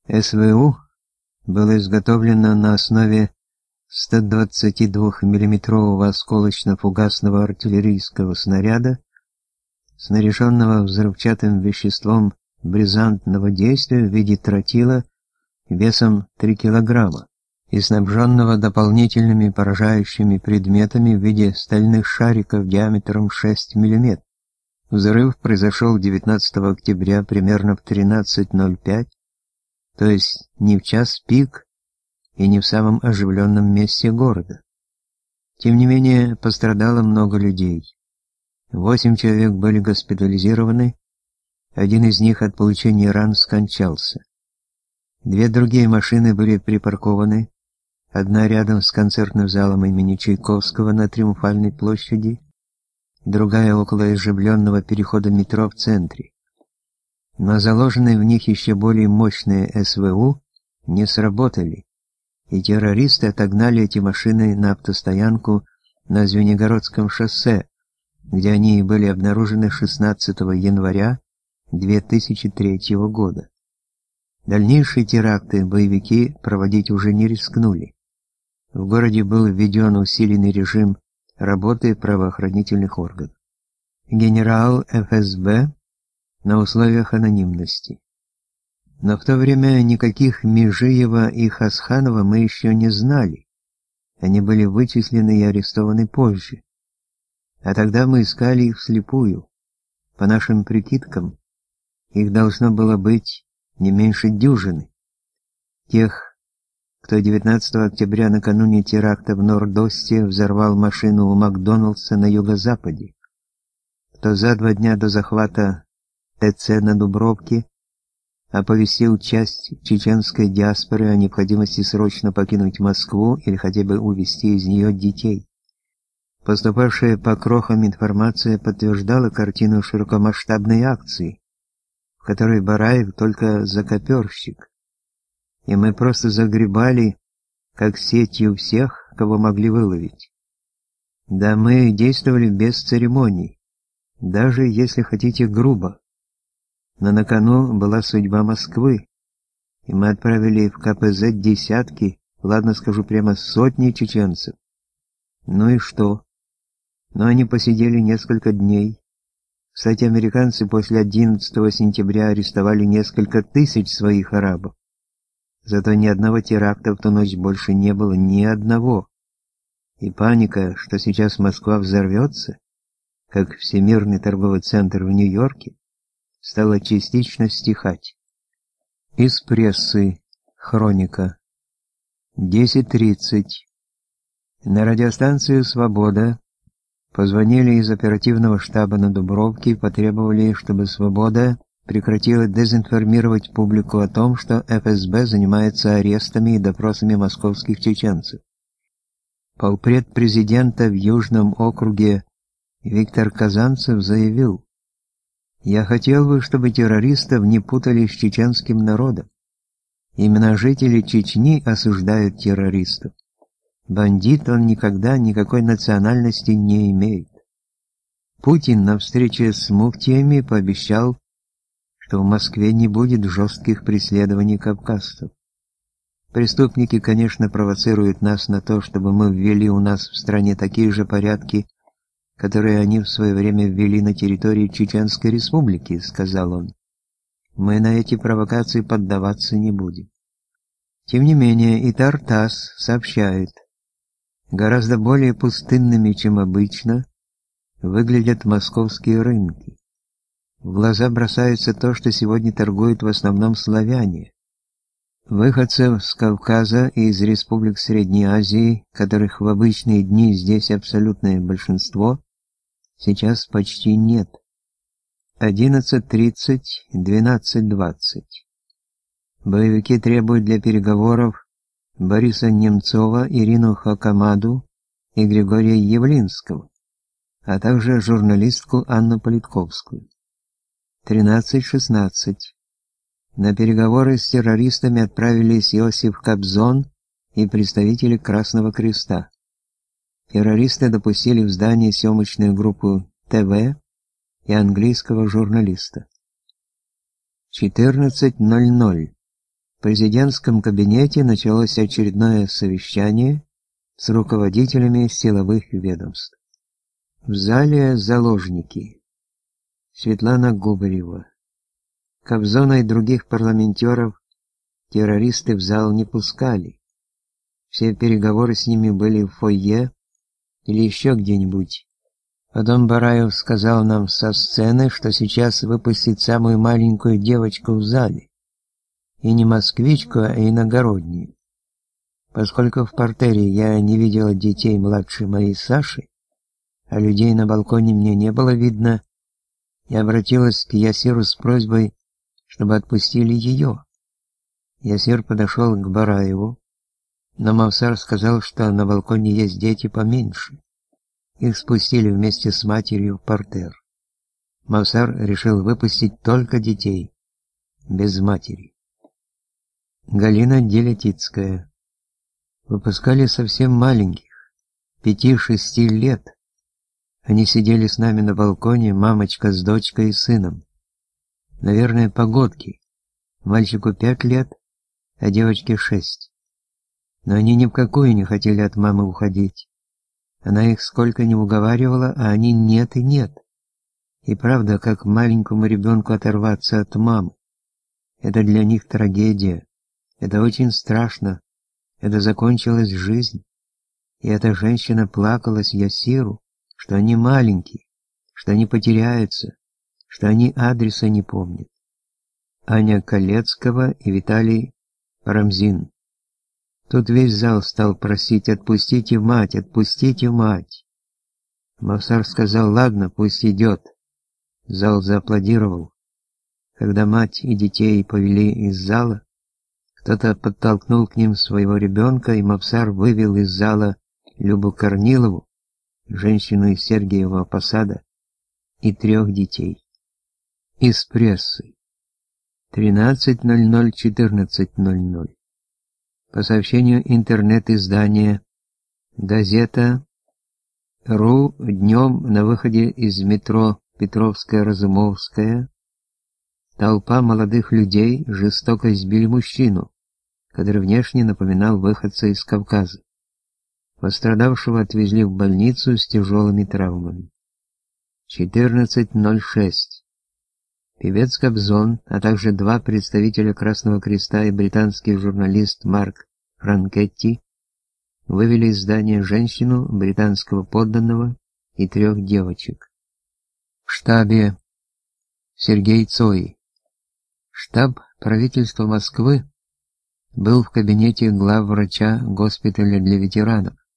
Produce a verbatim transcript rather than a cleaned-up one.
СВУ было изготовлено на основе ста двадцатидвухмиллиметрового осколочно-фугасного артиллерийского снаряда, снаряженного взрывчатым веществом бризантного действия в виде тротила весом три килограмма и снабженного дополнительными поражающими предметами в виде стальных шариков диаметром шесть миллиметров. Взрыв произошел девятнадцатого октября примерно в тринадцать ноль пять, то есть не в час пик и не в самом оживленном месте города. Тем не менее, пострадало много людей. Восемь человек были госпитализированы, один из них от получения ран скончался. Две другие машины были припаркованы, одна рядом с концертным залом имени Чайковского на Триумфальной площади, другая около оживленного перехода метро в центре. Но заложенные в них еще более мощные СВУ не сработали, и террористы отогнали эти машины на автостоянку на Звенигородском шоссе, где они и были обнаружены шестнадцатого января две тысячи третьего года. Дальнейшие теракты боевики проводить уже не рискнули. В городе был введен усиленный режим работы правоохранительных органов. Генерал эф эс бэ на условиях анонимности. Но в то время никаких Межиева и Хасханова мы еще не знали. Они были вычислены и арестованы позже. А тогда мы искали их вслепую. По нашим прикидкам, их должно было быть не меньше дюжины. Тех, кто девятнадцатого октября накануне теракта в Норд-Осте взорвал машину у Макдоналдса на юго-западе, кто за два дня до захвата ТЦ на Дубровке оповестил часть чеченской диаспоры о необходимости срочно покинуть Москву или хотя бы увезти из нее детей. Поступавшая по крохам информация подтверждала картину широкомасштабной акции, в которой Бараев только закоперщик, и мы просто загребали, как сетью всех, кого могли выловить. Да, мы действовали без церемоний, даже, если хотите, грубо. Но на кону была судьба Москвы, и мы отправили в ка пэ зэ десятки, ладно скажу прямо сотни чеченцев. Ну и что? Но они посидели несколько дней. Кстати, американцы после одиннадцатого сентября арестовали несколько тысяч своих арабов. Зато ни одного теракта в ту ночь больше не было, ни одного. И паника, что сейчас Москва взорвется, как Всемирный торговый центр в Нью-Йорке, стала частично стихать. Из прессы. Хроника. десять тридцать. На радиостанцию «Свобода» позвонили из оперативного штаба на Дубровке и потребовали, чтобы «Свобода» прекратила дезинформировать публику о том, что эф эс бэ занимается арестами и допросами московских чеченцев. Полпред президента в Южном округе Виктор Казанцев заявил: «Я хотел бы, чтобы террористов не путали с чеченским народом. Именно жители Чечни осуждают террористов. Бандит он никогда никакой национальности не имеет». Путин на встрече с муфтиями пообещал, что в Москве не будет жестких преследований кавказцев. Преступники, конечно, провоцируют нас на то, чтобы мы ввели у нас в стране такие же порядки, которые они в свое время ввели на территории Чеченской Республики, сказал он. Мы на эти провокации поддаваться не будем. Тем не менее, и Тартас сообщает, гораздо более пустынными, чем обычно, выглядят московские рынки. В глаза бросается то, что сегодня торгуют в основном славяне. Выходцев с Кавказа и из республик Средней Азии, которых в обычные дни здесь абсолютное большинство, сейчас почти нет. одиннадцать тридцать, двенадцать двадцать. Боевики требуют для переговоров Бориса Немцова, Ирину Хакамаду и Григория Явлинского, а также журналистку Анну Политковскую. тринадцать шестнадцать. На переговоры с террористами отправились Иосиф Кобзон и представители Красного Креста. Террористы допустили в здание съемочную группу тэ вэ и английского журналиста. четырнадцать ноль ноль. В президентском кабинете началось очередное совещание с руководителями силовых ведомств. В зале заложники. Светлана Губарева. Кобзона и других парламентеров террористы в зал не пускали. Все переговоры с ними были в фойе или еще где-нибудь. Потом Бараев сказал нам со сцены, что сейчас выпустит самую маленькую девочку в зале. И не москвичку, а иногороднюю. Поскольку в партере я не видела детей младше моей Саши, а людей на балконе мне не было видно, я обратилась к Ясиру с просьбой, чтобы отпустили ее. Ясир подошел к Бараеву, но Мавсар сказал, что на балконе есть дети поменьше. Их спустили вместе с матерью в партер. Мавсар решил выпустить только детей, без матери. Галина Делятицкая. Выпускали совсем маленьких, пяти-шести лет. Они сидели с нами на балконе, мамочка с дочкой и сыном. Наверное, погодки. Мальчику пять лет, а девочке шесть. Но они ни в какую не хотели от мамы уходить. Она их сколько ни уговаривала, а они нет и нет. И правда, как маленькому ребенку оторваться от мамы. Это для них трагедия. Это очень страшно. Это закончилась жизнь. И эта женщина плакалась Ясиру, что они маленькие, что они потеряются, что они адреса не помнят. Аня Колецкого и Виталий Парамзин. Тут весь зал стал просить: «Отпустите мать, отпустите мать». Мавсар сказал: «Ладно, пусть идет». Зал зааплодировал. Когда мать и детей повели из зала, кто-то подтолкнул к ним своего ребенка, и Мавсар вывел из зала Любу Корнилову, женщину из Сергиева Посада, и трех детей. Из прессы. тринадцать ноль ноль — четырнадцать ноль ноль. По сообщению интернет-издания «Газета РУ», днем на выходе из метро Петровская-Разумовская толпа молодых людей жестоко избили мужчину, который внешне напоминал выходца из Кавказа. Пострадавшего отвезли в больницу с тяжелыми травмами. четырнадцать ноль шесть. Певец Кобзон, а также два представителя Красного Креста и британский журналист Марк Франкетти вывели из здания женщину, британского подданного и трех девочек. В штабе Сергей Цой. Штаб правительства Москвы был в кабинете главврача госпиталя для ветеранов.